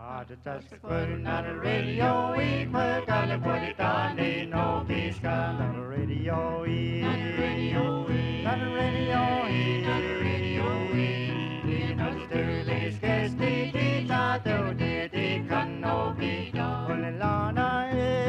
Just putting on the radio, we put on the put it on, ain't no peace on the radio, on the radio, on the radio, on the radio, in Australia, scarce the guitar, though the can no be done. On the lana,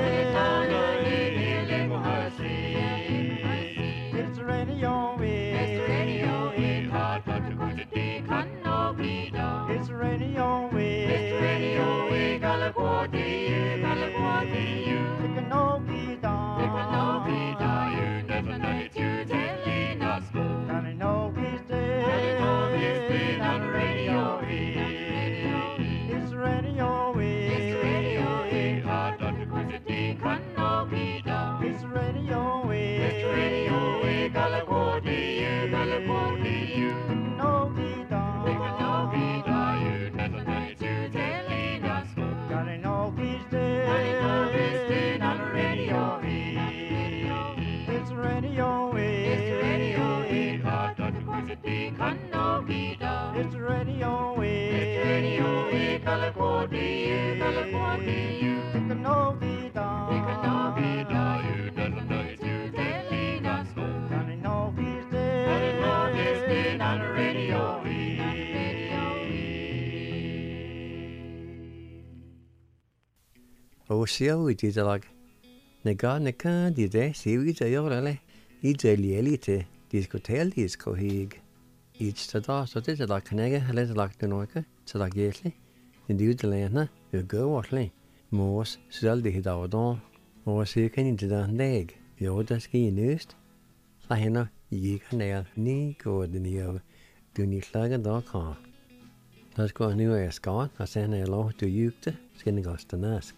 it's radio, it's radio, hard but to go to the can no be done. It's radio, it's radio, Galaguati, you can no be done. You can no be done, you never know it, you telling us. Can I know he's dead? Can I know he's dead on the radio? It's radio, it's radio, hard not to go to the can no be done. It's radio, Galaguati, you can no be done. You can no be done, you never know it, you telling us. Can I know he's dead? Can I know he's dead on the radio? It's radio, hard not to go to the can no be done. It's radio, Galaguati, you can no be done. You can no be done, you never know it, you telling us. Can I know he's dead? Can I know he's dead on the radio? Siêu thì là người đi đây siêu thì yêu lại ít lieli thì diskutere disko hig ít đó så det là knæge eller lagt det noget så der gæsle en dyr til lande vi går ordentligt mos selv det hedder då og så kan ikke der dag jo der skal i nøst så hende I kan nær ni går den jo du ni slager der kan der skal nu er skart og så er lov du jukte skal det gå nask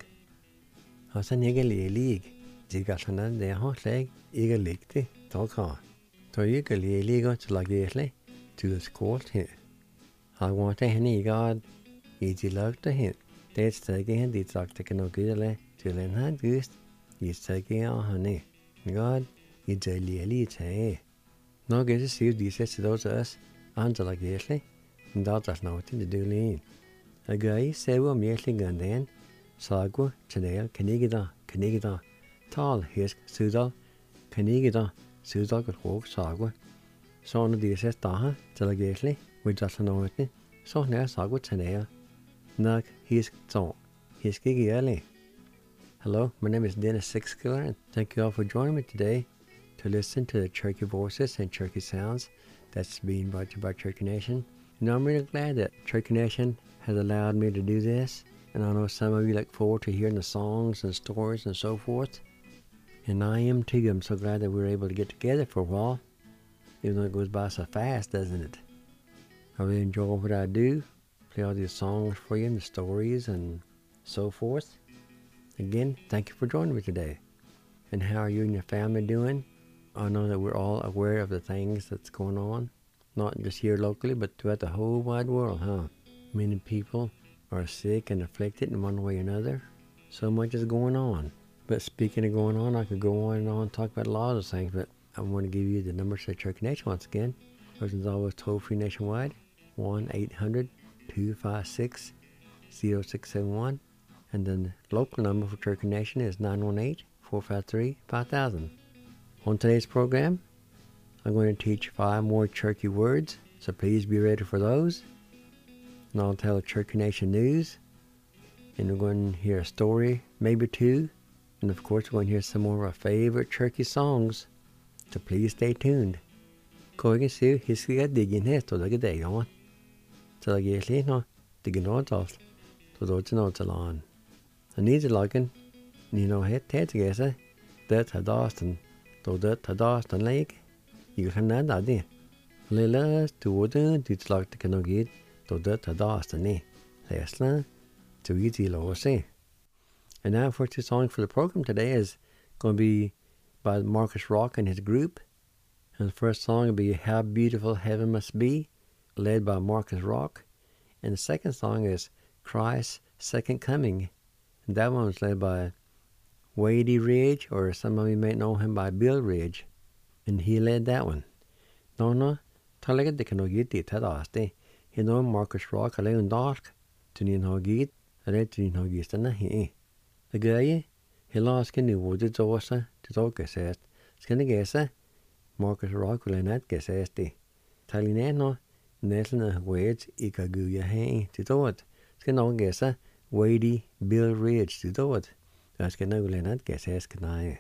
og så ikke lielig det kan sådan der har slag ikke ligge der kan så ikke lielig til at gæsle til skort her har want to hende ikke I de lagte hen det stadig hen det sagt det kan nok gælde til en han gæst I stadig og hende godt I det lielig tage nok er det siv de sætter dog til os andre gæsle men der noget til det dølige og gør I selv om jeg slinger den sago til der kan ikke der tal hæsk sydal kan ikke der sydal godt råk sago så når de sætter der til at gæsle vi der noget til så nær sago til der nok hæsk så hæsk ikke ærlig. Hello, my name is Dennis Sixkiller and thank you all for joining me today to listen to the Cherokee Voices and Cherokee Sounds that's being brought to you by Cherokee Nation. And I'm really glad that Cherokee Nation has allowed me to do this. And I know some of you look forward to hearing the songs and stories and so forth. And I am too. I'm so glad that we were able to get together for a while. Even though it goes by so fast, doesn't it? I really enjoy what I do. Play all these songs for you and the stories and so forth. Again, thank you for joining me today. And how are you and your family doing? I know that we're all aware of the things that's going on. Not just here locally, but throughout the whole wide world, huh? Many people are sick and afflicted in one way or another. So much is going on. But speaking of going on, I could go on and on and talk about a lot of those things, but I want to give you the numbers to Cherokee Nation once again. Which is always toll-free nationwide, 1-800-256-0671. And then the local number for Cherokee Nation is 918-453-5000. On today's program, I'm going to teach 5 more Cherokee words, so please be ready for those. And I'll tell Cherokee Nation news, and we're going to hear a story, maybe 2, and of course we're going to hear some more of our favorite Cherokee songs, so please stay tuned. Cô can see he's got digging here to the day on. So I guess you know, digging out of to the notes along. I need to log in, you know, head together, that had Austin, to that had Austin Lake. You can add that in. Lila to water, it's like the canoe gate. To that Austin, Leslie, to easy lower say. And now for the song for the program today is going to be by Marcus Rock and his group. And the first song will be How Beautiful Heaven Must Be, led by Marcus Rock. And the second song is Christ's Second Coming. And that one was led by Wadey Ridge, or some of you may know him by Bill Ridge. And he led that one. No, talaga de canoe gate it had asked. You know, Marcus Rock, a little dark, to Nino Gate, Aletri no gistana he. The guy, he lost can do wood it's also to talk as Scanagesa, Marcus Rockwell and that guess as the Talinano, Neslina Wades, Ikaguya hay to do it. Scanagesa, Wady, Bill Ridge to do it. That's Canagul and that guess as can I.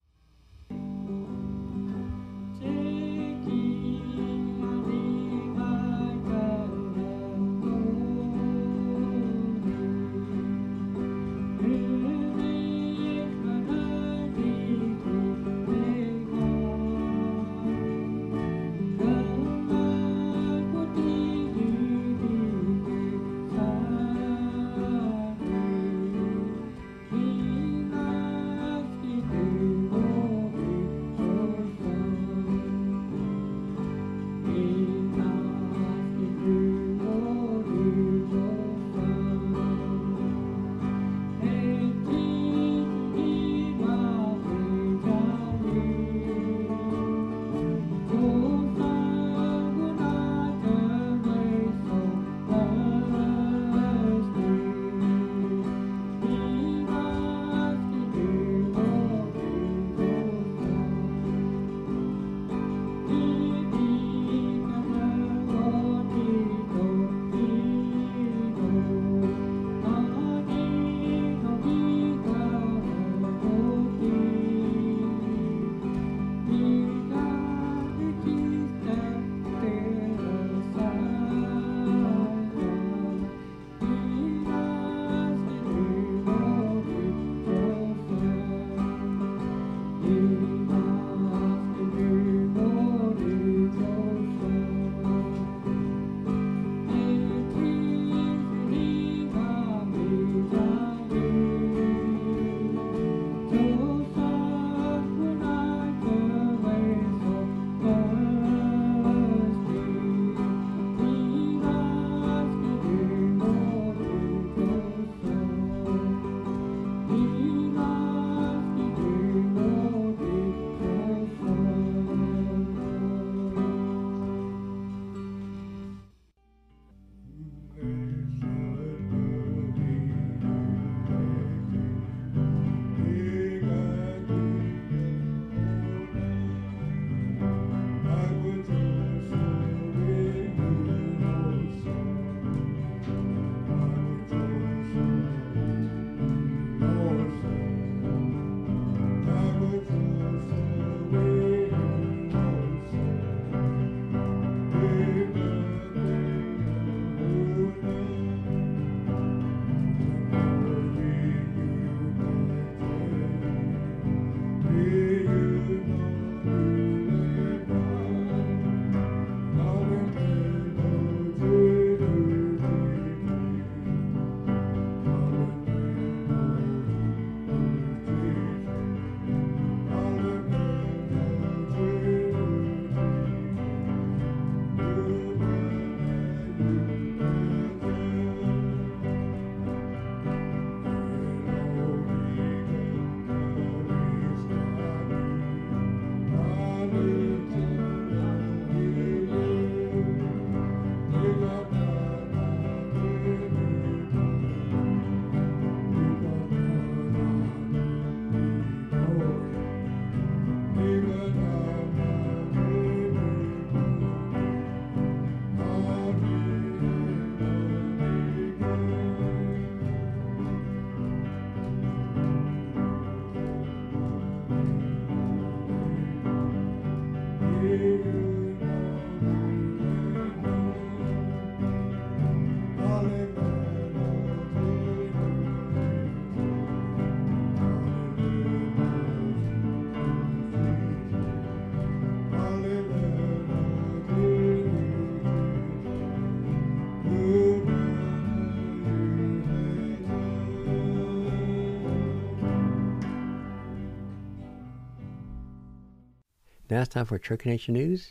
Now it's time for Turkey Nation News.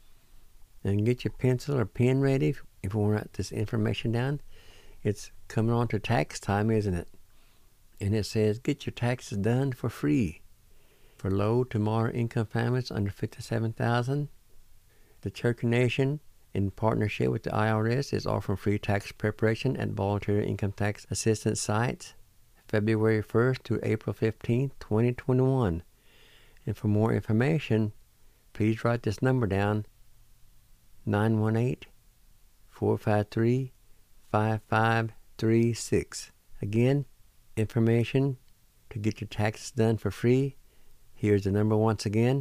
And get your pencil or pen ready if you want to write this information down. It's coming on to tax time, isn't it? And it says, get your taxes done for free. For low to moderate income families under $57,000, the Turkey Nation in partnership with the IRS, is offering free tax preparation at voluntary income tax assistance sites February 1st to April 15th, 2021. And for more information, please write this number down, 918-453-5536. Again, information to get your taxes done for free. Here's the number once again,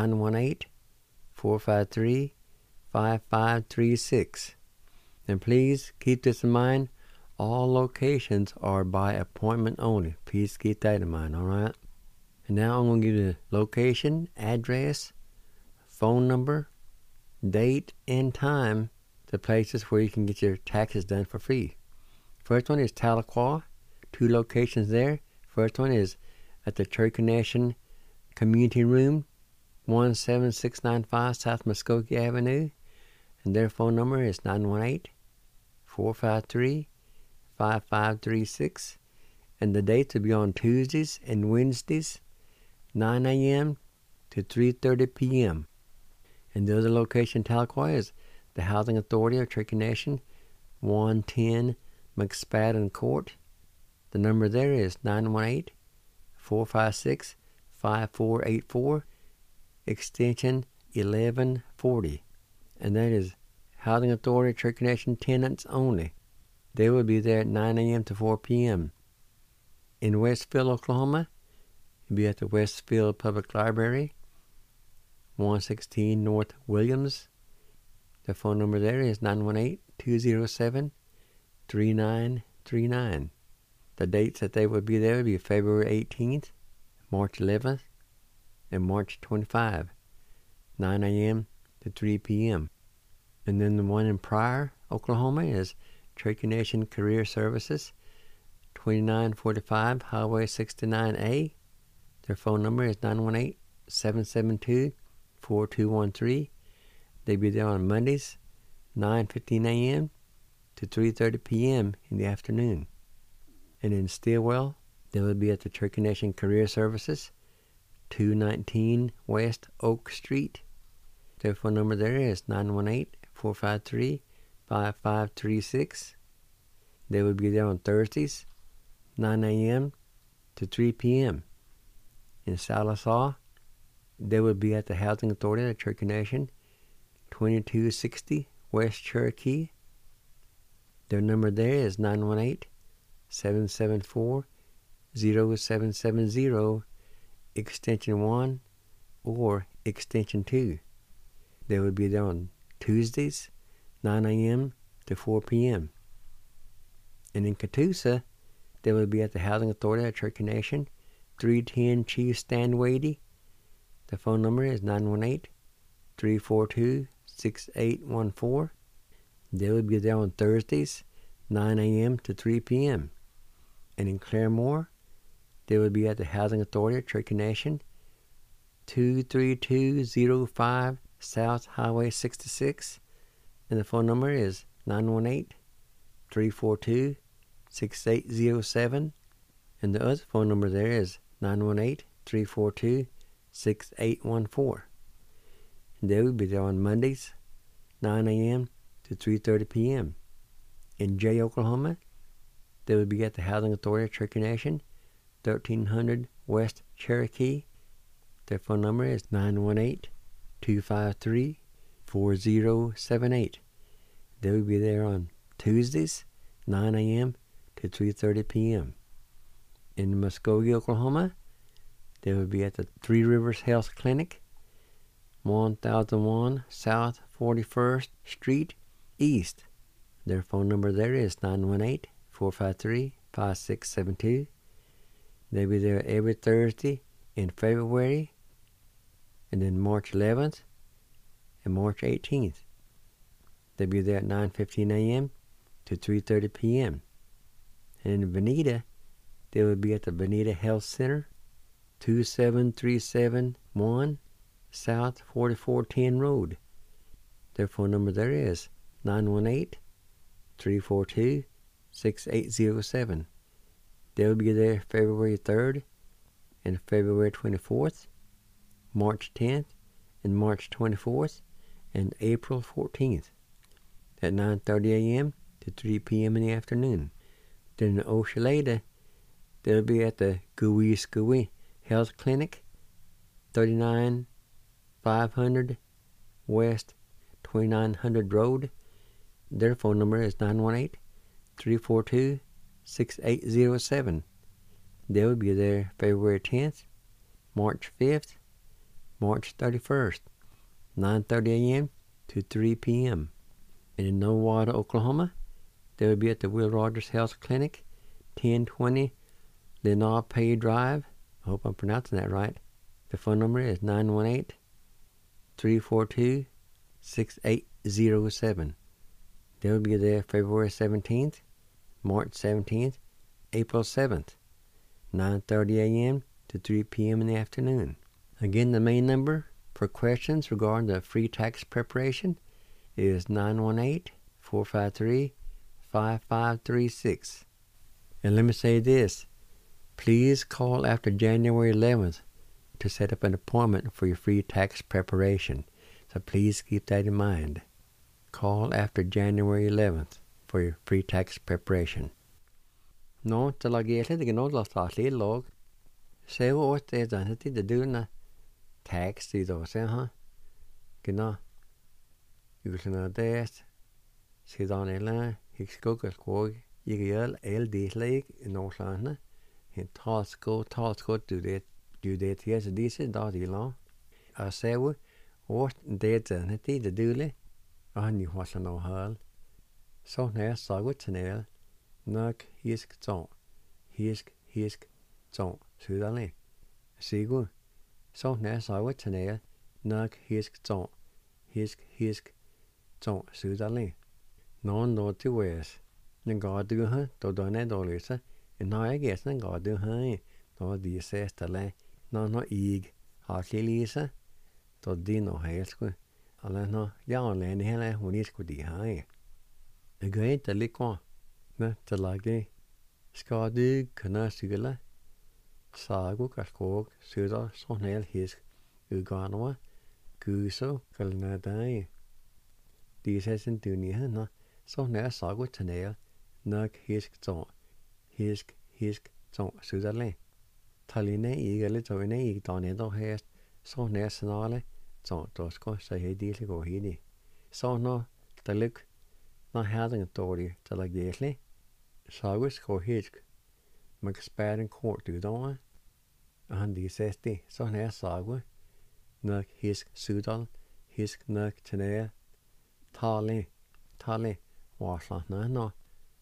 918-453-5536. And please keep this in mind, all locations are by appointment only. Please keep that in mind, all right? And now I'm going to give you the location, address, phone number, date, and time, the places where you can get your taxes done for free. First one is Tahlequah, 2 locations there. First one is at the Cherokee Nation Community Room, 17695 South Muskogee Avenue. And their phone number is 918-453-5536. And the dates will be on Tuesdays and Wednesdays, 9 a.m. to 3:30 p.m. And the other location in Tahlequah is the Housing Authority of Cherokee Nation, 110 McSpadden Court. The number there is 918-456-5484, extension 1140. And that is Housing Authority of Cherokee Nation tenants only. They will be there at 9 a.m. to 4 p.m. In Westfield, Oklahoma, you'll be at the Westfield Public Library, 116 North Williams. The phone number there is 918-207-3939. The dates that they will be there will be February 18th, March 11th, and March 25, 9 a.m. to 3 p.m. And then the one in Pryor, Oklahoma is Cherokee Nation Career Services, 2945 Highway 69A. Their phone number is 918-772-4213. They'll be there on Mondays, 9:15 a.m. to 3:30 p.m. in the afternoon. And in Stillwell, they will be at the Cherokee Nation Career Services, 219 West Oak Street. Their phone number there is 918-453-5536. They will be there on Thursdays, 9 a.m. to 3 p.m. In Sallisaw, they will be at the Housing Authority of the Cherokee Nation, 2260 West Cherokee. Their number there is 918-774-0770, extension 1 or extension 2. They will be there on Tuesdays, 9 a.m. to 4 p.m. And in Catoosa, they will be at the Housing Authority of Cherokee Nation, 310 Chief Stanwady. The phone number is 918-342-6814. They will be there on Thursdays, 9 a.m. to 3 p.m. And in Claremore, they will be at the Housing Authority of Cherokee Nation, 23205 South Highway 66. And the phone number is 918-342-6807. And the other phone number there is 918-342-6814. And they will be there on Mondays, 9 a.m. to 3:30 p.m. In Jay, Oklahoma, they will be at the Housing Authority of Cherokee Nation, 1300 West Cherokee. Their phone number is 918-253-4078. They will be there on Tuesdays, 9 a.m. to 3:30 p.m. In Muskogee, Oklahoma, they will be at the Three Rivers Health Clinic, 1001 South 41st Street East. Their phone number there is 918-453-5672. They'll be there every Thursday in February, and then March 11th and March 18th. They'll be there at 9:15 a.m. to 3:30 p.m. And in Veneta, they will be at the Veneta Health Center, 27371 South 4410 Road. Their phone number there is 918-342-6807. They'll be there February 3rd and February 24th, March 10th and March 24th, and April 14th. at 9:30 a.m. to 3 p.m. in the afternoon. Then in Oshaleda, they'll be at the Gooey Health Clinic, 39500 West 2900 Road. Their phone number is 918-342-6807. They will be there February 10th, March 5th, March 31st, 9:30 a.m. to 3 p.m. And in Nowata, Oklahoma, they will be at the Will Rogers Health Clinic, 1020 Lenape Drive. I hope I'm pronouncing that right. The phone number is 918-342-6807. They will be there February 17th, March 17th, April 7th, 9:30 a.m. to 3 p.m. in the afternoon. Again, the main number for questions regarding the free tax preparation is 918-453-5536. And let me say this. Please call after January 11th to set up an appointment for your free tax preparation. So please keep that in mind. Call after January 11th for your free tax preparation. No, til å lage det nå la statlig lov. Se jo åt det denne til det duna tax i da, se ha. Gna. Utlena det. Sidan eller hikskogel kog. Jeg gjør det slik i Nordsjøene. En talskott du det til så disse da de la. Jeg ser jo åt det denne til det dule. Og han jo har sånn å høre. Så når jeg sa godt til nede. Nok hisk sånn. Hisk sånn. Sydlig. Sigur. Så når jeg sa godt til nede. Nok hisk sånn. Hisk sånn. Sydlig. Noen nå til væs. Den ga du her. Da er dårlig så. Nå jeg er sånn ga du her. Da de ses til det. Nå jeg har ikke lyse. Da de nå helt skulle. Eller nå. Ja, alene hele. Hun ikke de her. Jeg går ikke litt kvar. Nå til lage. Skal du kunne sykle? Sago kaskog. Sydder sånn helt hisk. Uganova. Guso. Kalene deg. De ses en dunni her nå. Sånn sago til nede. Nok hisk sånn. Hisk sånn. Sydderlig. Taline jeg eller tøyne jeg da ned og hest. Sånn snarlig. Sånn da skal så jeg de gå hit. Sånn nå. Det lyk. Nå hadde jeg dårlig til å gjøre. Sago skal hisk. Man kan spære en kort ut av det. Og han de ses det. Sånn sago. Nok hisk sydal. Hisk nok til nede. Tali. Varslandet nå.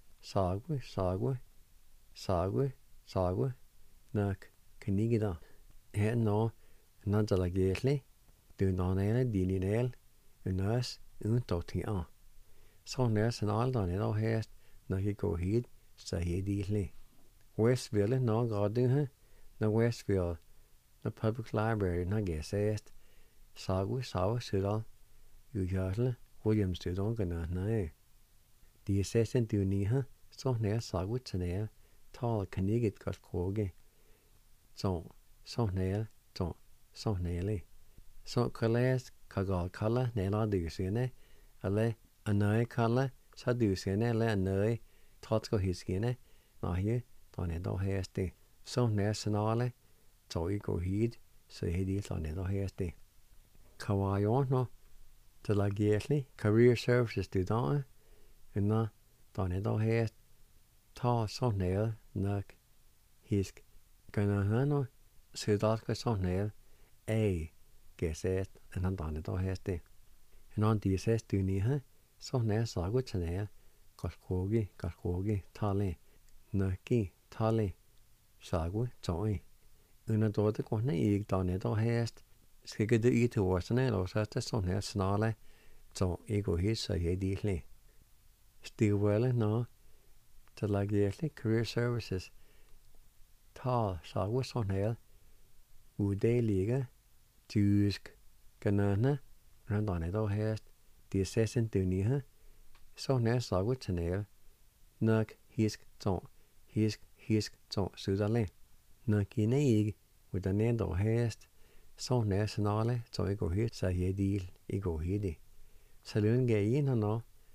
Sago. Nok knigge da. Her nå. Nå til å gjøre. Du nå nede. Dine del. Unøs. Unntatt til an. Sånn sånn alderen da hest. Når jeg går hit. Så er det Westville nå går du her. Når Westville. Når Public Library. Når jeg sest. Sago sydal. Ugjørsel. Williamsstudon nei. De ses en dunni her. Sånn sago til nede. Tal knigget godt kroge. Sånn nede. Sånn nede. Så kalles kagal kalle. Nela du sine. Eller anøy kalle. Så du sine. Eller anøy. Tatsko hiskene. Nei, da ned og heste. Sånn snarlig. Så jeg går hit. Så er de da ned og heste. Kawajon nå. Til å gjøre Career Services til da. Nå, da ned og hest. Ta sånn ned. Nok hisk. Kunne høre nå. Så da skal sånn ned. Gesett. En da ned og heste. Nå de ses du ni her. Sånn sago til ned. Kaskogi, tali. Nøki, tali. Sago, tøy. Under da det går ned i da ned og hest. Skal ikke du i til årsene, eller så er det sånn snarlig. Så jeg går hit, så jeg de Stivwelle nå. Til å gjøre Career Services. Ta sago sånn udelige. Tysk. Kanane. Da ned og hest. De ses en dunni her. Sånn sago til nede. Nok hisk sånn. Hisk sånn. Sydderlig. Nok inne jeg. Og da ned og hest. Sånn snarlig. Så jeg går hit. Så jeg går hit. Så lønner jeg inn her nå.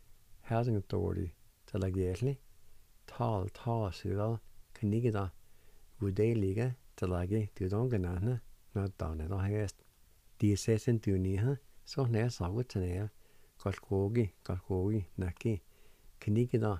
herden dårlig, til at gælde, tal, sydal, knigida, uddelige, til at give dydongenerne, når dane der hest. De sætten dyniha, så nær sagut til nær, godt naki, knigida,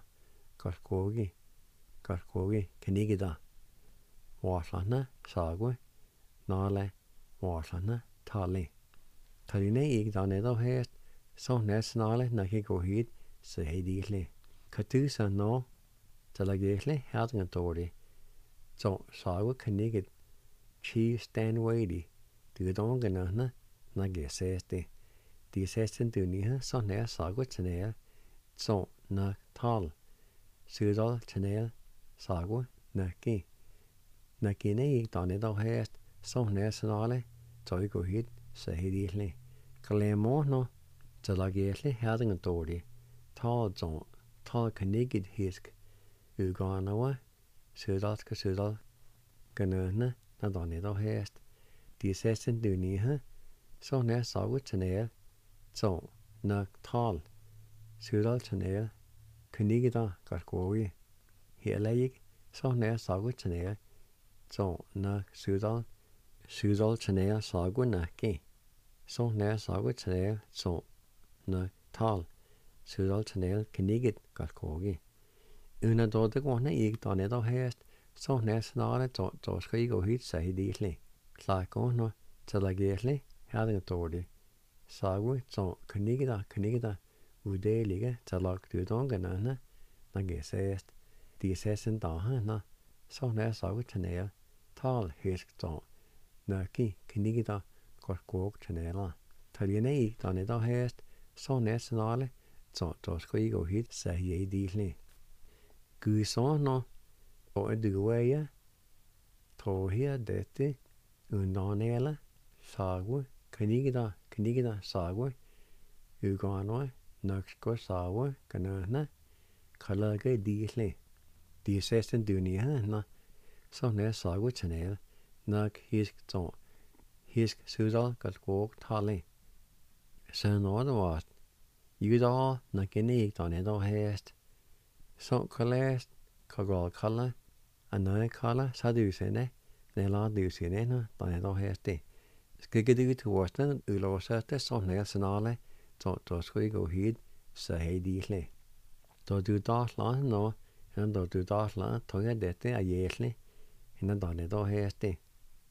godt knigida. Warslana, sagu, nale, warslana, tali. Taline ikke der ned og hest, så nær snarle, når jeg går hit, så er det ikke. Kan du så nå, til at gælde herden dårlig, så sagu knigget, chief stand weighty, dydongenerne, når jeg sæs det. De sæsten dyniha, så nær sagut til nær, så når tal, sydal til nær, sagu, naki. Nakine ikke der ned og hest, så nær snarle, så jeg går hit, så er det ikke. Kalemo nå, til at gælde herden dårlig, tal knigget hisk, udgående, sydal, genøgne, når der ned og hest. De sæsten dyniha, så nær sagut til nær, så når tal, sydal til nær, knigget godt Heller ikke, så nær sagut til nær, så når sydal til nær sagut naki. Så nær sagut til nær, så når tal, sydal til nær, knigget godt Under dårlig gående ikke der ned og hest, så nær snarere, så skal I gå hit, sagde de ikke. Klar gående, til at gælde, herden dårlig. Sagut, så knigget, uddelige, til at lage dydongenerne, når jeg sæst. De sæsten dagene, så nær sagut til nær, tal hisk så, naki, knigget, godt til nær. Taline ikke der ned og hest, så nær snarere, så skal I gå hit, sagde de ikke. Gud så nå, og du veje, tog her dette, undernæle, sagu, knigget, sagu, udgående, nok skal sagu, kanøne, kalage disle. De sæsten dyniha, så nær sagu til nær, nok hisk sydal godt tali. Så når det var, judar, nok ikke der ned og hest, så kalast, kalde, anøje kalde, så du sende, eller du sende, der ned og hest det. Skal du til Washington, udlåsette, så nær snarle, så skal I gå hit, så er det ikke. Da du darsler nå, da du darsler, tog jeg dette af jæsle, hende der ned og hest det.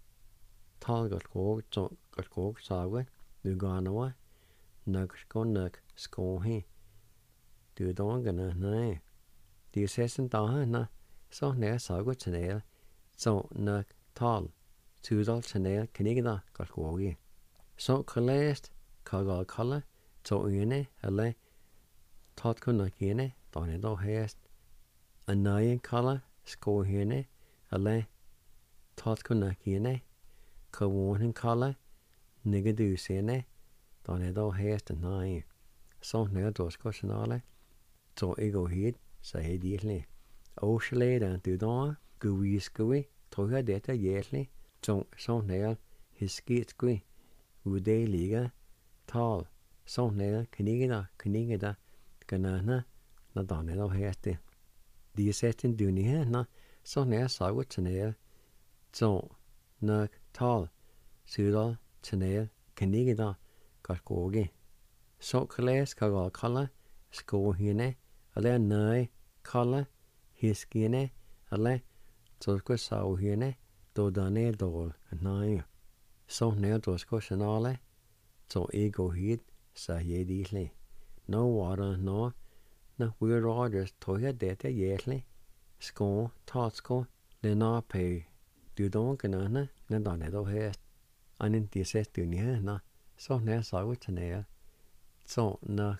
Tal godt sagu, du går nå, nok skohe. Du dongene, nej. De sæsten dagene, så nær sagu til nær, så nok tal, sydal til nær, knigget godt Så kalast, kalde, så øjne, eller tat kun kine, der ned og hest. En nøje kalde, skohene, eller tat kun kine, kavånen kalde, niggedusene, der ned og hest, nej. Så nær dorskosjonale, så jeg går hit, så er det ikke. Årsleden du da, guiskui, tror jeg dette jæslig, så nær hiskitskui, uddelige, tal, så nær knigget, ganana, når der ned og heste. De sætten dyniha, så nær sagut til nær, så nok tal, sydal til nær, knigget, godt Så kalast kalde, skohine, eller nøje, kalde, hiskine, eller så skal sauhine, dodane dål, nej. Så nær dorskosjonale, så I går hit, så er det ikke. Nå water, nå, når vi rådes, tog jeg dette jæsle, tatsko, lena pæ, dydongenerne, når der ned og hest. Anden de sæt dyniha, så nær sagut til nær, så nær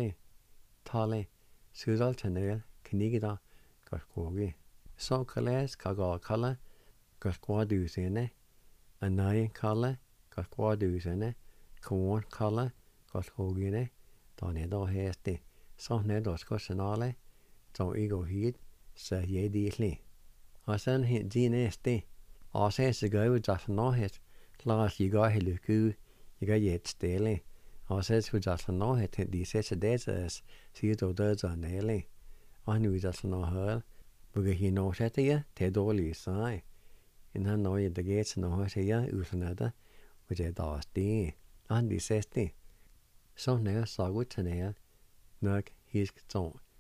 tale, sydal til nær, knigget godt Så kalast kalde, godt dusene, anøje kalde, godt dusene, korn kalde, godt der ned og heste. Så nær dorskosjonale, så I går hit, så er det ikke. Og sådan hen de næste, og så er det gør jo, der for noget, lad os I gør hele Gud, I gør et stille, Og så skulle jeg sådan noget til de sætte datas, siger du død så næle. Og nu er der sådan noget højt. Hvor kan hende også sætte jer til dårlige sag. En han når jeg der gav til noget til jer, uden at det, og det er der også det. Og han de sætte det. Så nær så ud til nær. Nok hisk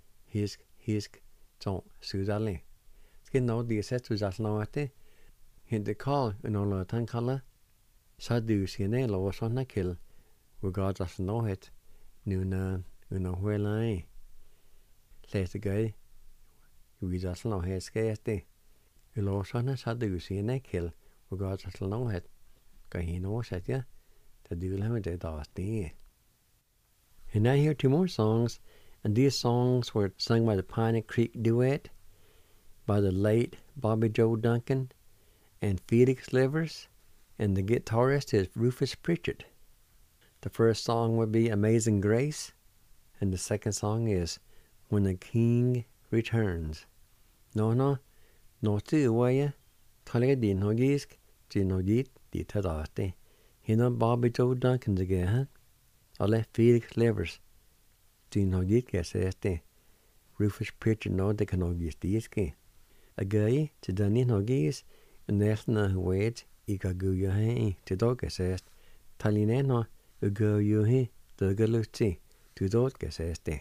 tårn, sydallig. Skal nå de sætte ud af sådan noget det. Hente kald, og når han kalder. Så du siger nær over sådan en kæld. Hvor gør der sådan noget. Nu når huler af. Læs det gør. Vi der sådan noget skal det. Eller sådan så du siger nær kæld. Hvor gør der sådan noget. Gør hende oversat ja. Da du vil have det der også det. And I hear 2 more songs, and these songs were sung by the Piney Creek Duet, by the late Bobby Joe Duncan, and Felix Livers, and the guitarist is Rufus Pritchard. The first song would be Amazing Grace, and the second song is When the King Returns. No, til uaja, kallega din hogisk, din hogit, dit tadarte. Hina Bobby Joe Duncan the gahan. Alle Felix Livers. Din hogit gaseste. Rufus Pritchard no det kan hogis diske. A gay til den hogis, næsten wait I kan gå jo hen til dog gasest. Talineno gå jo hen, det går lusti, til dog gaseste.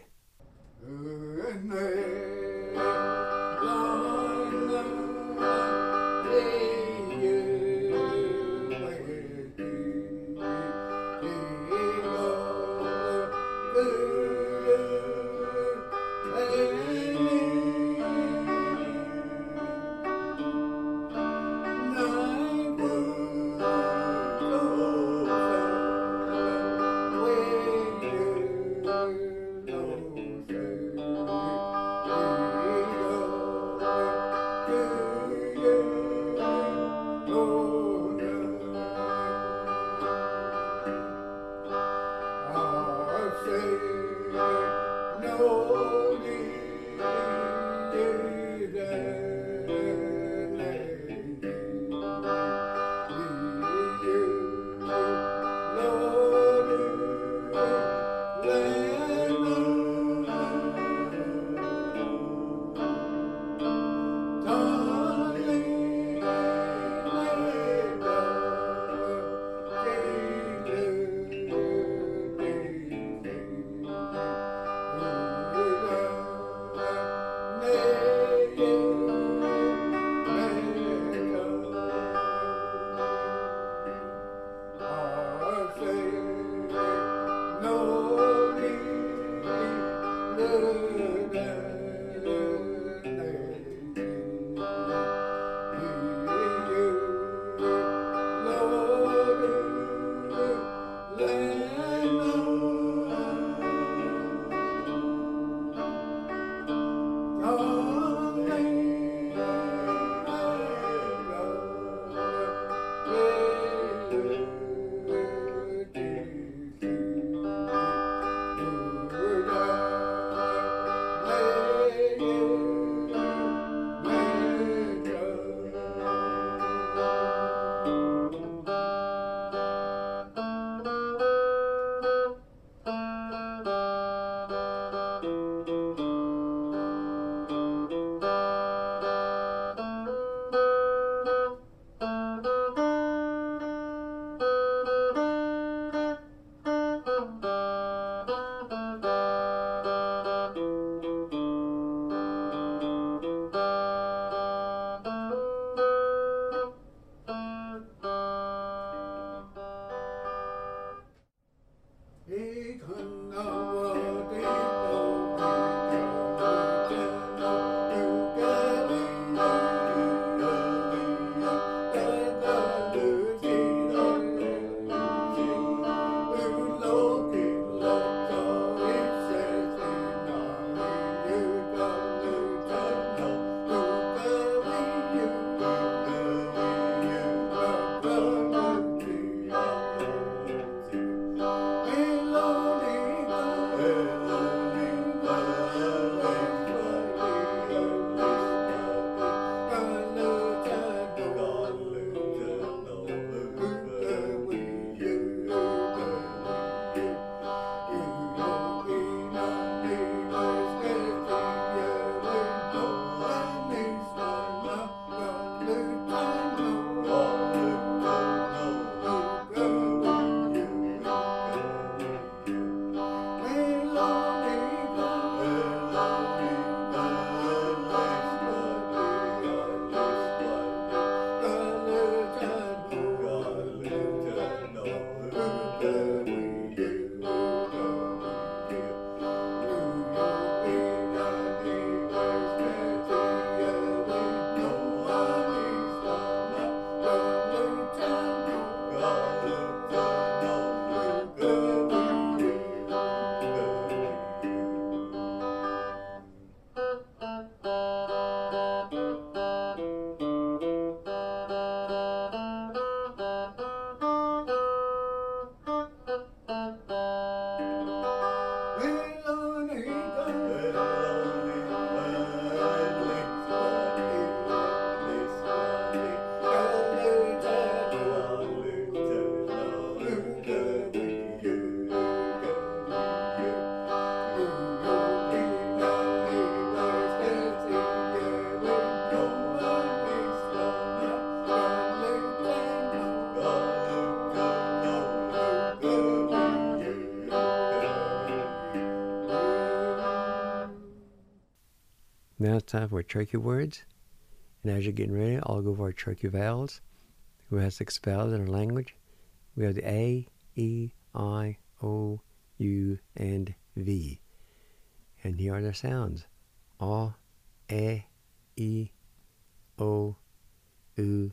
Now it's time for tricky words. And as you're getting ready, I'll go over our tricky vowels. We have 6 vowels in our language. We have the A, E, I, O, U, and V. And here are their sounds. A, E, O, U,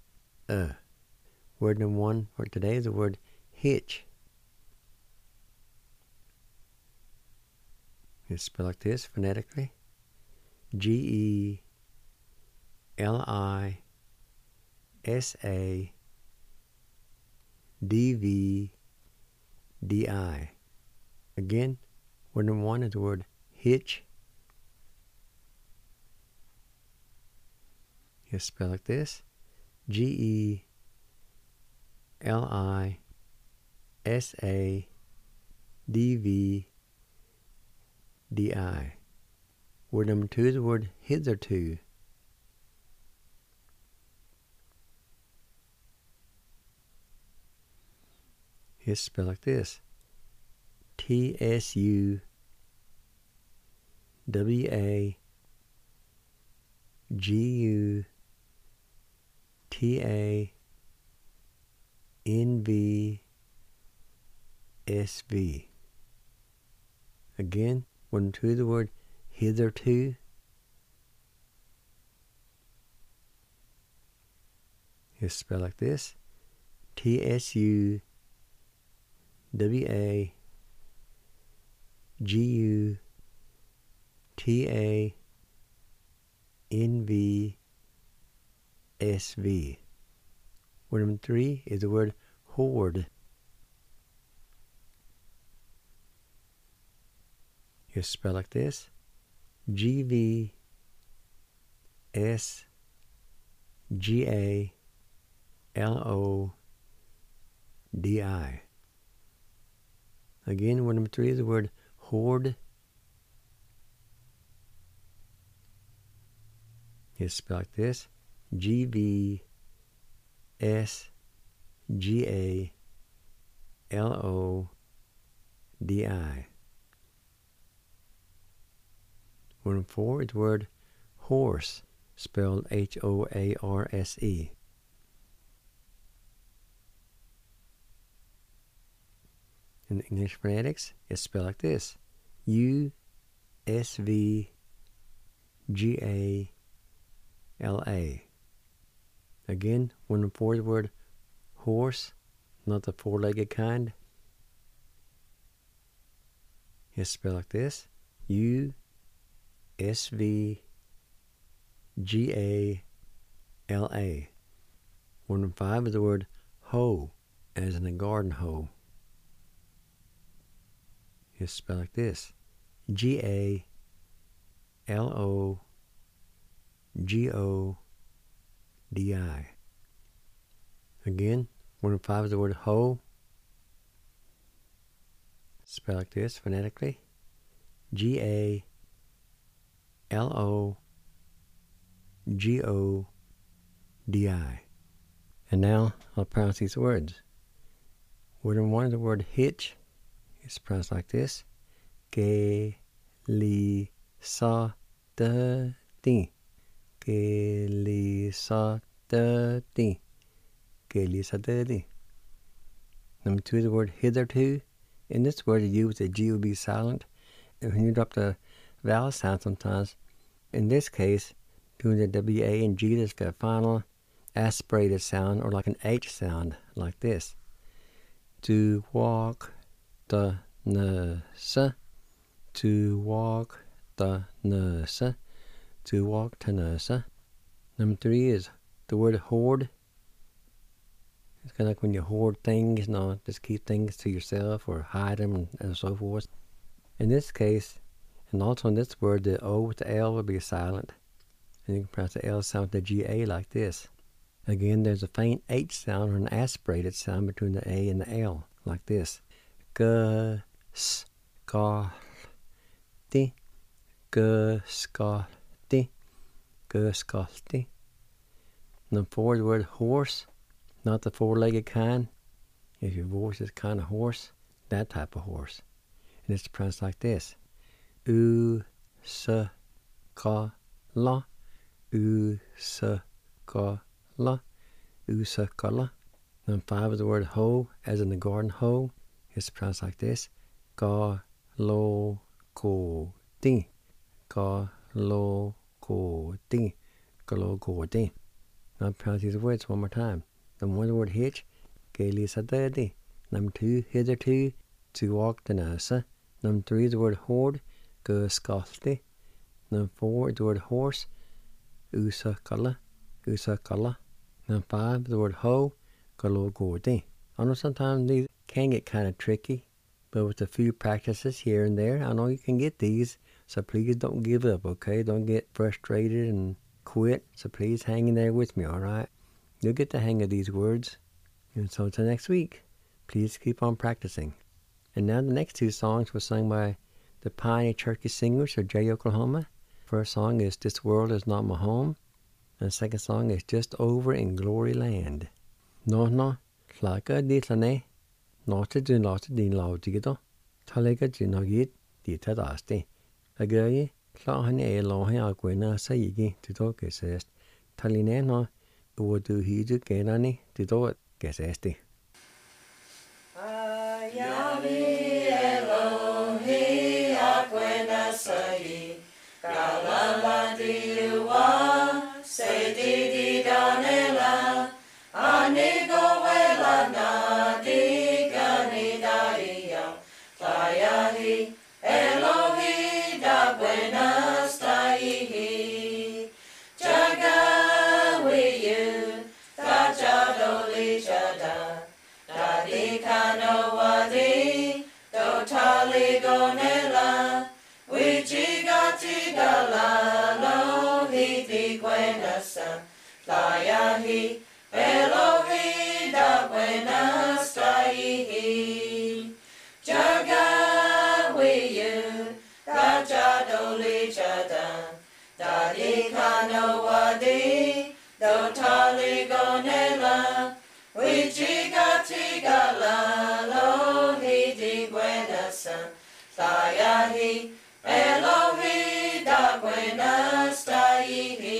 Word number 1 for today is the word hitch. It's spelled like this phonetically. G-E-L-I-S-A-D-V-D-I. Again, word number 1 is the word hitch. It's spelled like this. G-E-L-I-S-A-D-V-D-I. Word number 2 is the word hitherto. It's spelled like this. T-S-U-W-A-G-U-T-A-N-V-S-V. Again, word number 2 is the word hitherto. It's spelled like this. T-S-U-W-A-G-U-T-A-N-V-S-V. Word number 3 is the word hoard. It's spelled like this. G-V-S-G-A-L-O-D-I. Again, word number 3 is the word hoard. It's spelled like this. G-V-S-G-A-L-O-D-I. Word number 4 is the word horse, spelled H-O-A-R-S-E. In English phonetics, it's spelled like this. U-S-V-G-A-L-A. Again, word number 4 is the word horse, not the 4-legged kind. It's spelled like this. U-S-V-G-A-L-A. Word number 5 is the word hoe, as in a garden hoe. It's spelled like this. G-A-L-O-G-O-D-I. Again, word number 5 is the word hoe. Spelled like this phonetically. G-A-L-O-G-O-D-I. And now I'll pronounce these words. Word number 1 is the word hitch. It's pronounced like this. Ge-li-sa-da-di. Ge-li-sa-da-di. Ge-li-sa-da-di. Number 2 is the word hitherto. In this word, the U with the G will be silent. And when you drop the vowel sound sometimes, in this case, doing the W-A and G, there's got a final aspirated sound, or like an H sound, like this. To walk the nurse, to walk the nurse, to walk the nurse. Number 3 is the word hoard. It's kind of like when you hoard things, just keep things to yourself or hide them and so forth. In this case, and also in this word, the O with the L will be silent. And you can pronounce the L sound with the G-A like this. Again, there's a faint H sound or an aspirated sound between the A and the L, like this. G-s-ka-ti, g-s-ka-ti, g-s-ka-ti. Number 4 is the word horse, not the 4-legged kind. If your voice is kind of hoarse, that type of horse. And it's pronounced like this. U-s-ka-ti. la, usakala, usakala. Number 5 is the word hoe, as in the garden hoe. It's pronounced like this. Galokoti. Galokoti. Galokoti. Now pronounce these words one more time. Number 1 is the word hitch. Galisadadi. Number 2, hitherto, to walk the nasa. Number 3 is the word horde. Guskalti. Number 4 is the word horse. Usakala. Usakala. Number 5 is the word hoe. Galokoti. I know sometimes these can get kind of tricky, but with a few practices here and there, I know you can get these. So please don't give up, okay? Don't get frustrated and quit. So please hang in there with me, alright? You'll get the hang of these words. And so until next week, please keep on practicing. And now the next 2 songs were sung by the Pioneer Cherokee Singers of Jay, Oklahoma. First song is This World Is Not My Home. And the second song is Just Over in Glory Land. No, Tlaka Ditlane. Not to not din loud digito. Talega jinogit ditadasti. Agaye, Clahan a lohe aquena sayigi to talk assessed. Talineno, would do he to genani to do it gesesti. Yami Elohi aquena sayi. Galala diwa, se di danela. Anigo wela nadi. Tayahi, Elohi, da buenas taihi. Jaga wiyu, da jadoli jada. Da di kano wadi, do tali gonela. Wichigati gala, lohi di buenasa. Tayahi, Elohi, da buenas taihi. Jaga wiyu, da jadoli jada, da di kano wadi, do tali gonela, wichigati gala, lohi di buenasa, tayahi, Elohi da buenas taihi.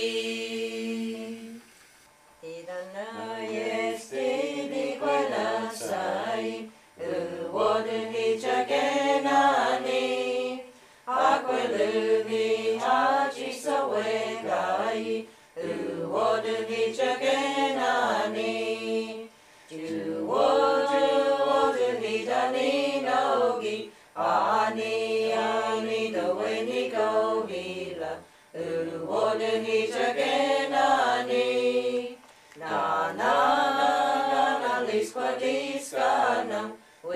Idana yesti di buenasai, Uwodhi jagenani, aqueluvi haji sawegai. Uwodhi jagenani, Juwodhi dani nogi, ani doweni go hila. Uwodhi jagenani, na liskwa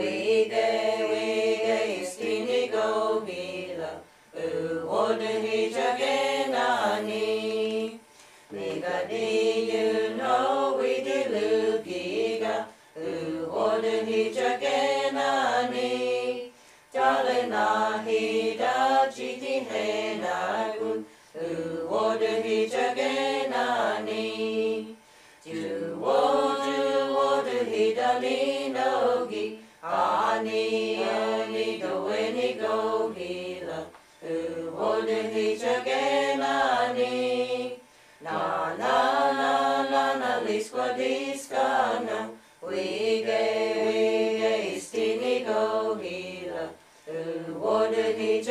Wige istini go hila, uwodhi jagenani. Nigadi you know we dilugiga, uwodhi jagenani. Jalena hida jiti henagun, uwodhi jagenani. Juwodhi dalinogi. Ani doweni go hila, uwodhi jagenani. Na liskwa diskana, wige istini go hila, uwodhi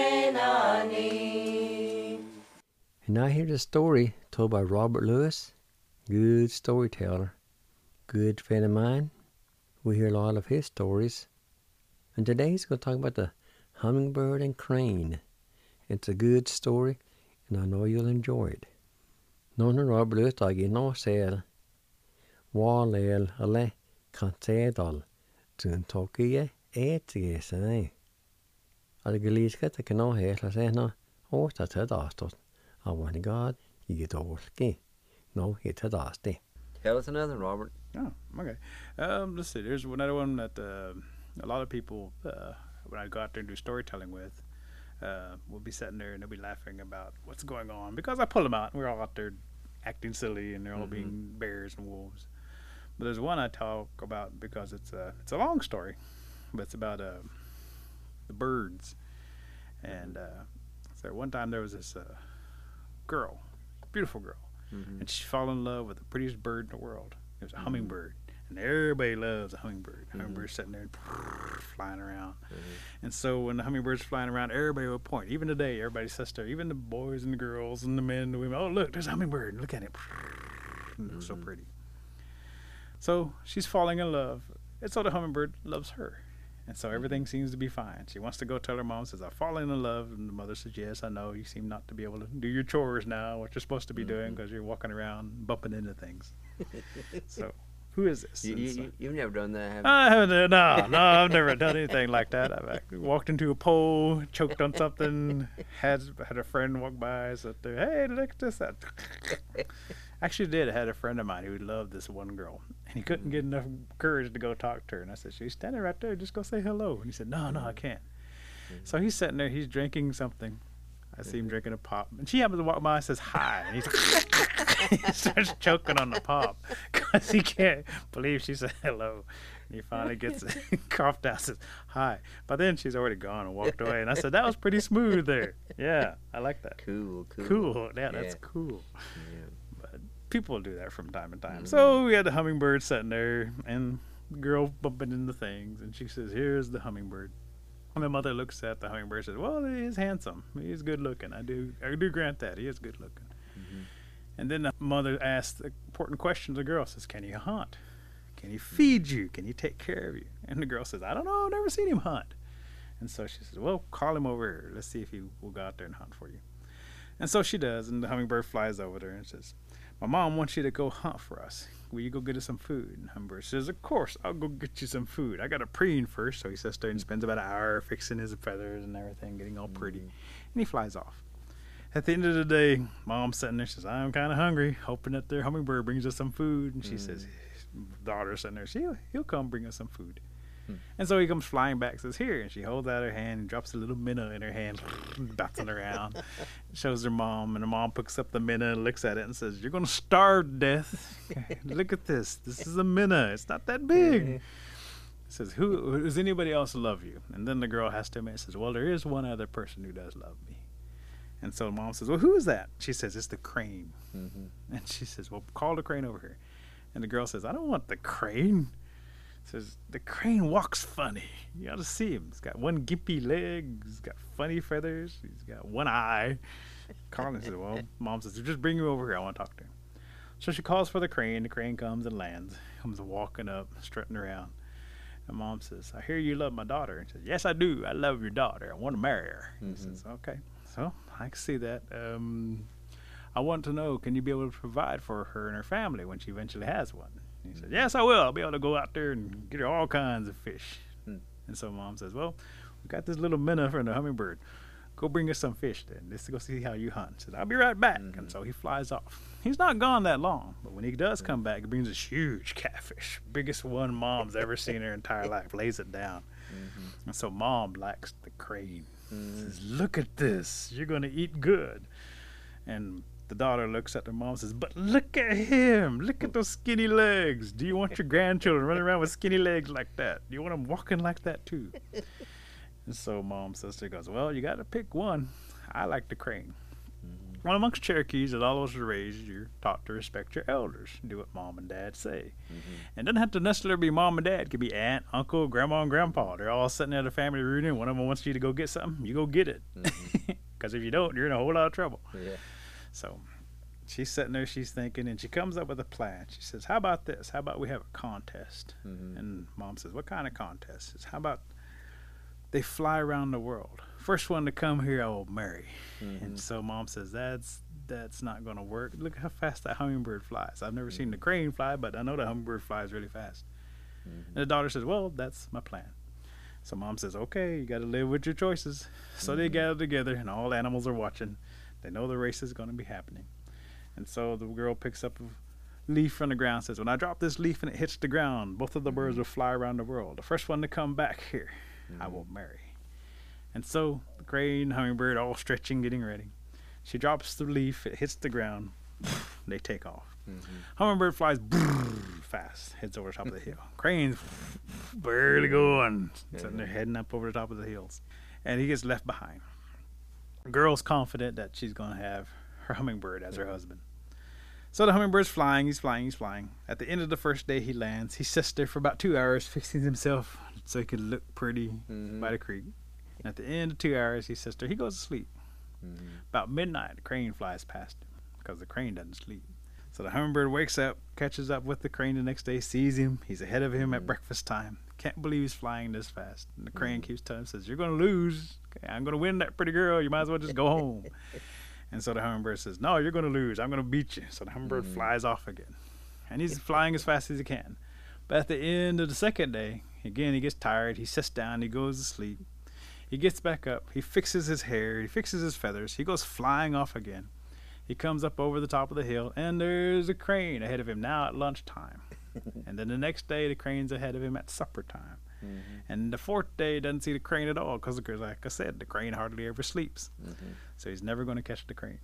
jagenani. And now here's a story told by Robert Lewis, good storyteller, good friend of mine. We hear a lot of his stories. And today he's going to talk about the hummingbird and crane. It's a good story, and I know you'll enjoy it. Nona Robert Lewis agi no sel. Walel ale kantedal. Tun tokie etige sene. Al geliska te kano hela sena. O ta tadastos. I want God, you get olski. No, he tadasti. Tell us another, Robert. Oh, okay. Let's see. There's another one that a lot of people, when I go out there and do storytelling with, will be sitting there and they'll be laughing about what's going on because I pull them out. And we're all out there acting silly and they're all being bears and wolves. But there's one I talk about because it's a long story, but it's about the birds. And so one time there was this girl, beautiful girl. And she fell in love with the prettiest bird in the world. It was a hummingbird. And everybody loves a hummingbird. Hummingbird's sitting there flying around. And so when the hummingbird's flying around, everybody would point. Even today, everybody says to her, even the boys and the girls and the men and the women, oh, look, there's a hummingbird. Look at it. And it's so pretty. So she's falling in love. And so the hummingbird loves her. And so everything seems to be fine. She wants to go tell her mom, says, I've fallen in love. And the mother says, yes, I know. You seem not to be able to do your chores now, what you're supposed to be doing, because you're walking around bumping into things. So who is this? You've never done that, have you? I haven't. No, I've never done anything like that. I've actually walked into a pole, choked on something, had a friend walk by, said, hey, look at this. Actually did. I had a friend of mine who loved this one girl, and he couldn't get enough courage to go talk to her. And I said, she's standing right there. Just go say hello. And he said, no, I can't. So he's sitting there. He's drinking something. I see him drinking a pop. And she happens to walk by and says, hi. And he starts choking on the pop because he can't believe she said hello. And he finally gets coughed out and says, hi. But then she's already gone and walked away. And I said, that was pretty smooth there. Yeah, I like that. Cool. Yeah, that's cool. Yeah. People do that from time to time. So we had the hummingbird sitting there and the girl bumping into things, and she says, here's the hummingbird. And the mother looks at the hummingbird and says, well, he is handsome. He is good looking. I do grant that. He is good looking. And then the mother asks the important question to the girl, says, can he hunt? Can he feed you? Can he take care of you? And the girl says, I don't know. I've never seen him hunt. And so she says, well, call him over here. Let's see if he will go out there and hunt for you. And so she does, and the hummingbird flies over there and says, my mom wants you to go hunt for us. Will you go get us some food? And Hummingbird says, of course, I'll go get you some food. I got to preen first. So he sits there and spends about an hour fixing his feathers and everything, getting all pretty. And he flies off. At the end of the day, Mom's sitting there, says, I'm kind of hungry, hoping that their hummingbird brings us some food. And she says, daughter's sitting there, he'll come bring us some food. And so he comes flying back, says, here. And she holds out her hand and drops a little minnow in her hand, bouncing around. Shows her mom, and her mom picks up the minnow and looks at it and says, you're going to starve to death. Look at this. This is a minnow. It's not that big. Says, who does anybody else love you? And then the girl has to admit, says, well, there is one other person who does love me. And so mom says, well, who is that? She says, it's the crane. And she says, well, call the crane over here. And the girl says, I don't want the crane. Says, the crane walks funny. You ought to see him. He's got one gimpy leg. He's got funny feathers. He's got one eye. Colin says, well, mom says, just bring him over here. I want to talk to him. So she calls for the crane. The crane comes and lands. Comes walking up, strutting around. And mom says, I hear you love my daughter. And she says, yes, I do. I love your daughter. I want to marry her. He says, okay. So I can see that. I want to know, can you be able to provide for her and her family when she eventually has one? He said, yes, I will. I'll be able to go out there and get her all kinds of fish. And so mom says, well, we got this little minnow from the hummingbird. Go bring us some fish then. Let's go see how you hunt. He said, I'll be right back. And so he flies off. He's not gone that long, but when he does come back, he brings this huge catfish. Biggest one mom's ever seen in her entire life. Lays it down. And so mom likes the crane. Says, look at this. You're going to eat good. And the daughter looks at the mom and says, but look at him. Look at those skinny legs. Do you want your grandchildren running around with skinny legs like that? Do you want them walking like that too? And so mom's sister goes, well, you got to pick one. I like the crane. Well, amongst Cherokees, as all of us are raised, you're taught to respect your elders. Do what mom and dad say. And it doesn't have to necessarily be mom and dad. It could be aunt, uncle, grandma, and grandpa. They're all sitting at a family reunion. One of them wants you to go get something. You go get it. Because if you don't, you're in a whole lot of trouble. So she's sitting there, she's thinking, and she comes up with a plan. She says, how about this? How about we have a contest? And mom says, what kind of contest? She says, how about they fly around the world? First one to come here, I will marry. And so mom says, that's not going to work. Look how fast that hummingbird flies. I've never seen the crane fly, but I know the hummingbird flies really fast. And the daughter says, well, that's my plan. So mom says, okay, you got to live with your choices. So they gather together, and all animals are watching. They know the race is going to be happening. And so the girl picks up a leaf from the ground and says, when I drop this leaf and it hits the ground, both of the birds will fly around the world. The first one to come back here, I will marry. And so the crane, hummingbird, all stretching, getting ready. She drops the leaf, it hits the ground, they take off. Hummingbird flies fast, heads over the top of the hill. Crane's barely going, sitting there heading up over the top of the hills. And he gets left behind. The girl's confident that she's going to have her hummingbird as her husband. So the hummingbird's flying, he's flying. At the end of the first day he lands. He sits there for about 2 hours fixing himself so he could look pretty by the creek. And at the end of 2 hours he sits there. He goes to sleep. About midnight, the crane flies past him because the crane doesn't sleep. So the hummingbird wakes up, catches up with the crane the next day, sees him. He's ahead of him at breakfast time. Can't believe he's flying this fast. And the crane keeps telling him, says, "You're going to lose. Okay, I'm going to win that pretty girl. You might as well just go home." And so the hummingbird says, "No, you're going to lose. I'm going to beat you." So the hummingbird flies off again. And he's flying as fast as he can. But at the end of the second day, again, he gets tired. He sits down. He goes to sleep. He gets back up. He fixes his hair. He fixes his feathers. He goes flying off again. He comes up over the top of the hill, and there's a crane ahead of him now at lunchtime. And then the next day, the crane's ahead of him at supper time. And the fourth day, he doesn't see the crane at all because, like I said, the crane hardly ever sleeps. So he's never going to catch the crane.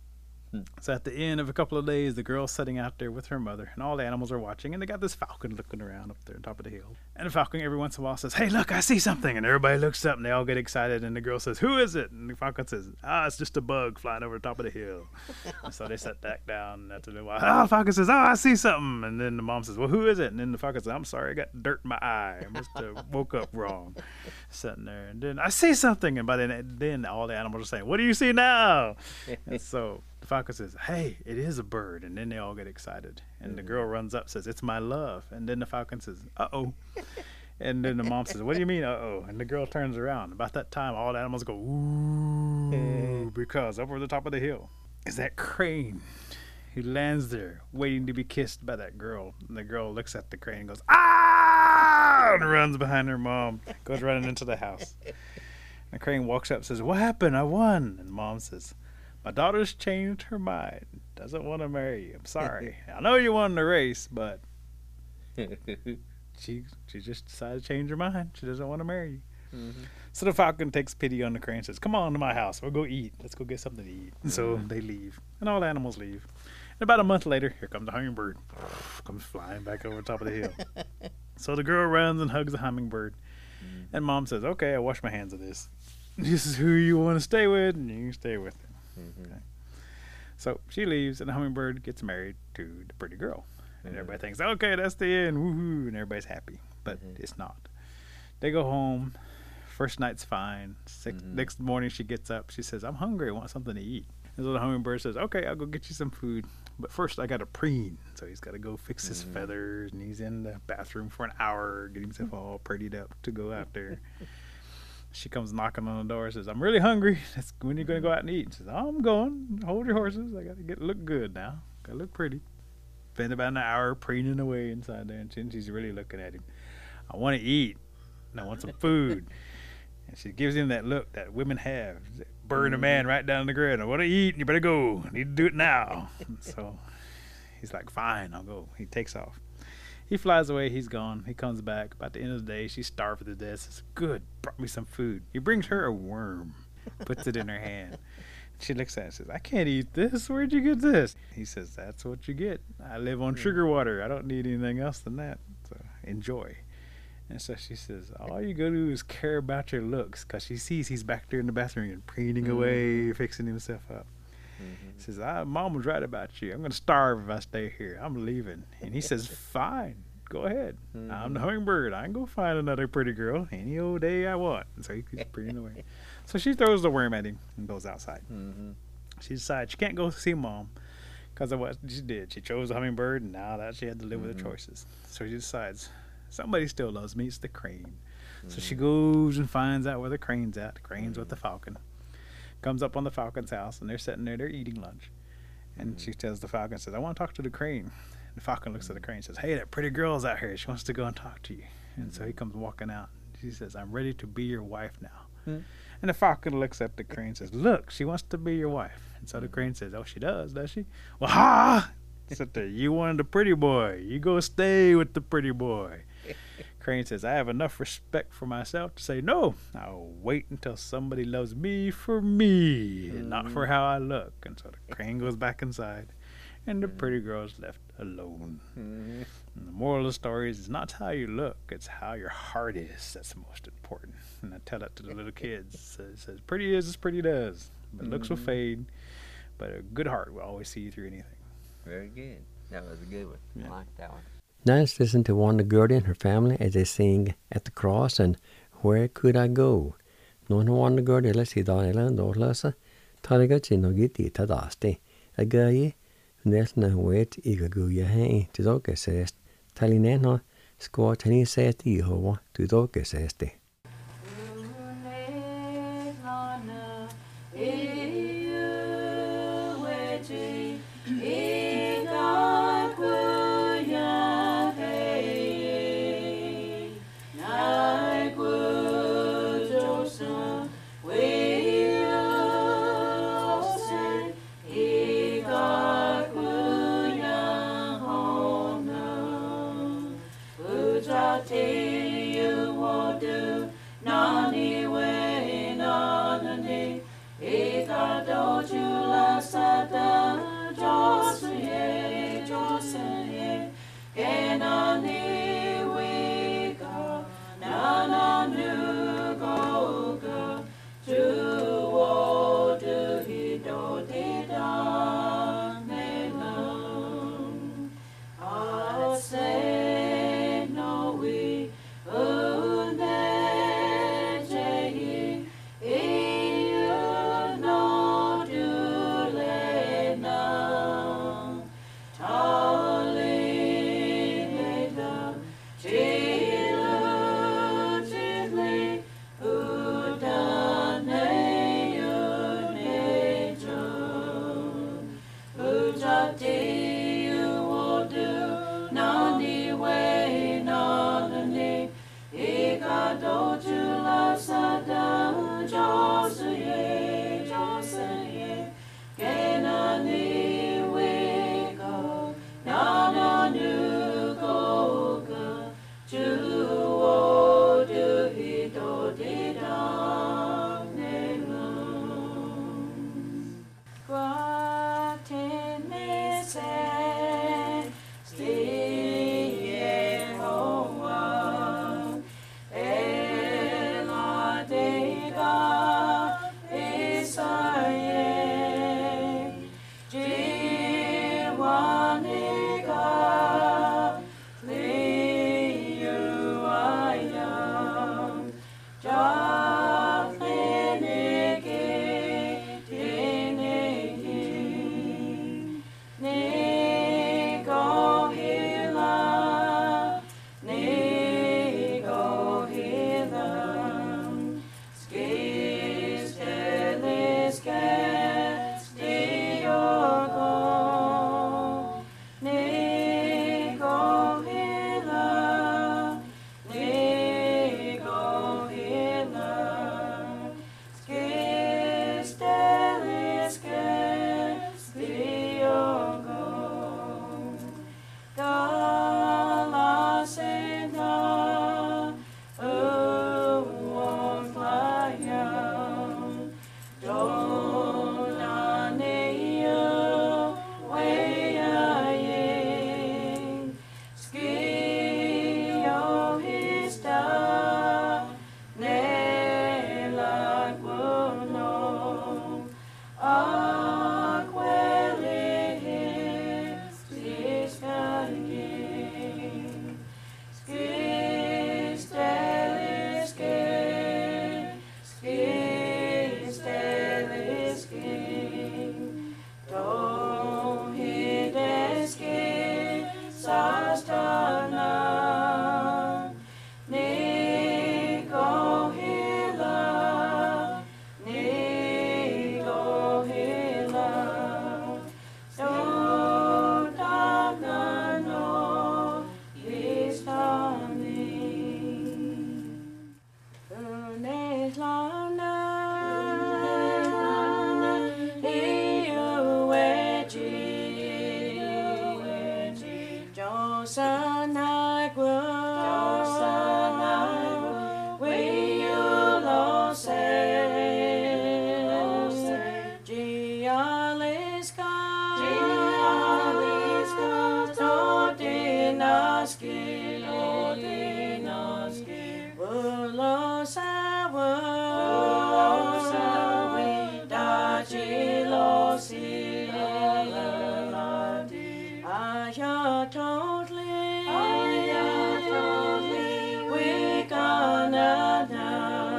So at the end of a couple of days, the girl's sitting out there with her mother, and all the animals are watching, and they got this falcon looking around up there on top of the hill. And the falcon every once in a while says, "Hey, look, I see something." And everybody looks up, and they all get excited, and the girl says, "Who is it?" And the falcon says, "It's just a bug flying over the top of the hill." And so they sat back down, and after a little while, the falcon says, "I see something." And then the mom says, "Well, who is it?" And then the falcon says, "I'm sorry, I got dirt in my eye. I must have woke up wrong." Sitting there, and then, "I see something." And by then all the animals are saying, "What do you see now?" And so the falcon says, "Hey, it is a bird." And then they all get excited. And the girl runs up, says, "It's my love." And then the falcon says, "Uh-oh." And then the mom says, "What do you mean, uh-oh?" And the girl turns around. About that time, all the animals go, "Ooh," because up over the top of the hill is that crane. He lands there, waiting to be kissed by that girl. And the girl looks at the crane and goes, "Ah!" and runs behind her mom, goes running into the house. And the crane walks up and says, "What happened? I won." And mom says, "My daughter's changed her mind. Doesn't want to marry you. I'm sorry. I know you won the race, but she just decided to change her mind. She doesn't want to marry you." So the falcon takes pity on the crane and says, "Come on to my house. We'll go eat. Let's go get something to eat." And so they leave. And all the animals leave. And about a month later, here comes the hummingbird. Comes flying back over the top of the hill. So the girl runs and hugs the hummingbird. And mom says, "Okay, I wash my hands of this. This is who you want to stay with, and you can stay with him." Okay. So she leaves, and the hummingbird gets married to the pretty girl. And everybody thinks, "Okay, that's the end, woohoo," and everybody's happy. But it's not. They go home. First night's fine. Next morning she gets up. She says, "I'm hungry. I want something to eat." And so the hummingbird says, "Okay, I'll go get you some food. But first I got to preen." So he's got to go fix his feathers, and he's in the bathroom for an hour, get himself all prettied up to go out there. She comes knocking on the door and says, "I'm really hungry. When are you going to go out and eat?" She says, "I'm going. Hold your horses. I got to look good now. Got to look pretty." Spend about an hour preening away inside there, and she's really looking at him. "I want to eat, and I want some food." And she gives him that look that women have. Burn a man right down the grid. "I want to eat, and you better go. I need to do it now." And so he's like, "Fine, I'll go." He takes off. He flies away. He's gone. He comes back. About the end of the day, she's starved to death. Says, "Good, brought me some food." He brings her a worm, puts it in her hand. She looks at it and says, "I can't eat this. Where'd you get this?" He says, "That's what you get. I live on sugar water. I don't need anything else than that. So enjoy." And so she says, "All you go do is care about your looks," because she sees he's back there in the bathroom and preening away, fixing himself up. He says, "Mom was right about you. I'm going to starve if I stay here. I'm leaving." And he says, "Fine, go ahead. I'm the hummingbird. I can go find another pretty girl any old day I want." And so he keeps preening away. So she throws the worm at him and goes outside. She decides she can't go see Mom because of what she did. She chose the hummingbird, and now that she had to live with her choices. So she decides, somebody still loves me. It's the crane. So she goes and finds out where the crane's at. The crane's with the falcon. Comes up on the falcon's house, and they're sitting there. They're eating lunch. And she tells the falcon, says, "I want to talk to the crane." The falcon looks at the crane and says, "Hey, that pretty girl's out here. She wants to go and talk to you." And so he comes walking out. She says, "I'm ready to be your wife now." And the falcon looks at the crane and says, "Look, she wants to be your wife." And so the crane says, "Oh, she does she?" "Well, ha!" Sit there. "You wanted the pretty boy. You go stay with the pretty boy." Crane says, "I have enough respect for myself to say no. I'll wait until somebody loves me for me and not for how I look." And so the crane goes back inside, and the pretty girl's left alone. And the moral of the story is, it's not how you look, it's how your heart is that's most important. And I tell that to the little kids. It says, pretty is as pretty does, but looks will fade. but a good heart will always see you through anything. Very good. That was a good one. Yeah. I like that one. Now let's listen to Wanda Gertie and her family as they sing At the Cross and Where Could I Go? Nån Wanda Gertie let's see down Ellen Dorlasa. Taliga Chinogiti Tadasti. A guy Nelson wait eager go ya hay to doga says Talineno score tenny says the Yehovah to doga says the. ya totally, we gonna die,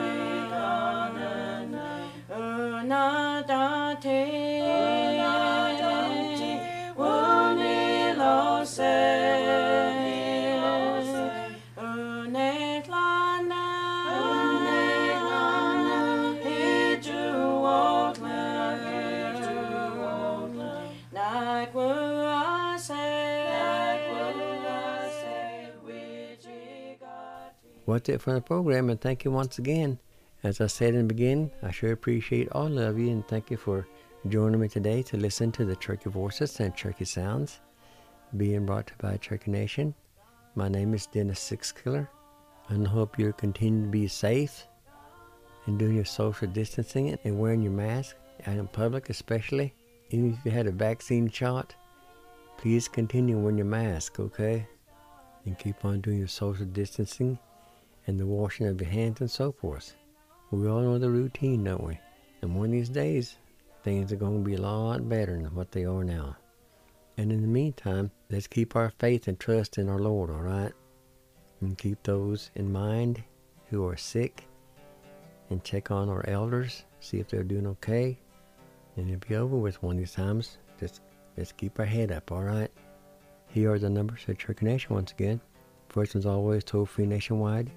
What's it for the program, and thank you once again. As I said in the beginning, I sure appreciate all of you, and thank you for joining me today to listen to the Cherokee Voices and Cherokee Sounds being brought to you by Cherokee Nation. My name is Dennis Sixkiller, and I hope you continue to be safe and doing your social distancing and wearing your mask out in public especially. Even if you had a vaccine shot, please continue wearing your mask, okay? And keep on doing your social distancing and the washing of your hands and so forth. We all know the routine, don't we? And one of these days, things are going to be a lot better than what they are now. And in the meantime, let's keep our faith and trust in our Lord, all right? And keep those in mind who are sick, and check on our elders, see if they're doing okay. And it'll be over with one of these times. Just let's keep our head up, all right? Here are the numbers for Cherokee Nation once again. First one's always toll-free nationwide,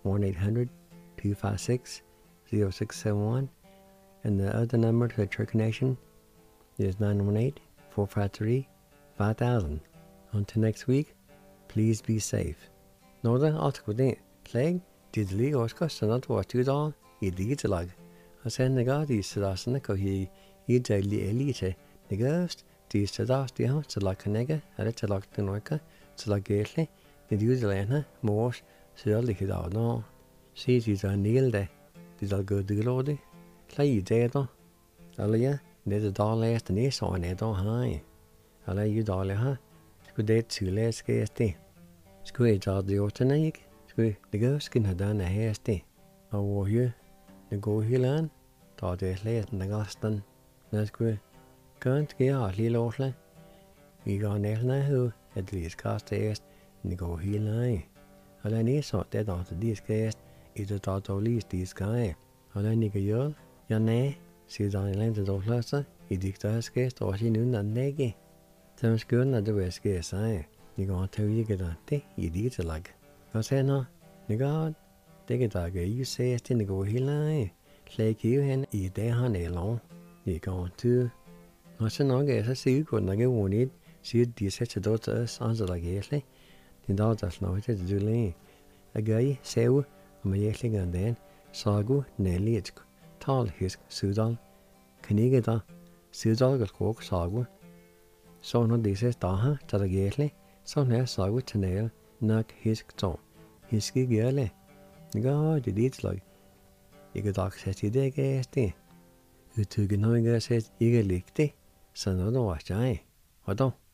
1-800-256-0671. And the other number to the Cherokee Nation is 918-453-5000. Until next week, please be safe. Norda altkudin, kleg, didli oska sanat watudal, iditalag. Asen negadi sadasana kohi, idali elite, negast, di sadas di han, salakanega, aretalak denoika, salagetli, nidudalena, mors, sørlikida no. Si tida nilde, didal gudulodi, klai dedo. Alia, ned dalæst nesa nedo hai. Ala judale ha, skudet tuleske esti. Skulle ta det åtene gikk, skulle det gøsken ha denne hesti. Og våhjø, det går hyland, ta det sleten den gasten. Når skulle ganske ha lille årsle. Vi går nærmere høy, et lyskaste est, det går hyland. Og den så, det da til de skæst, i det da til lys de skal. Og den ikke gjør, ja nej, siden den lente dårløse, i dikter skæst, og sin undan nægge. Så skulle det være skæst sig. Niga tawiga da te iditalag. Kasena niga dega you say sti niga hilai. Like you hen I de han elon. Niga tu. Kasena ga sa si ko naga wonid si di se dot as anza gesle. Din da das no te dule. Agai seu ma yesli ganden sagu nelietk. Tal hisk sudal. Kniga da sudal gal kok sagu. Så no di se daha talagesle. Så her sagu tanel nak hisk to. Hiski gale. Niga det dit slag. Ikke dag sæt I det gæste. Utugen højger sæt ikke ligte. Så noget var jeg. Og då?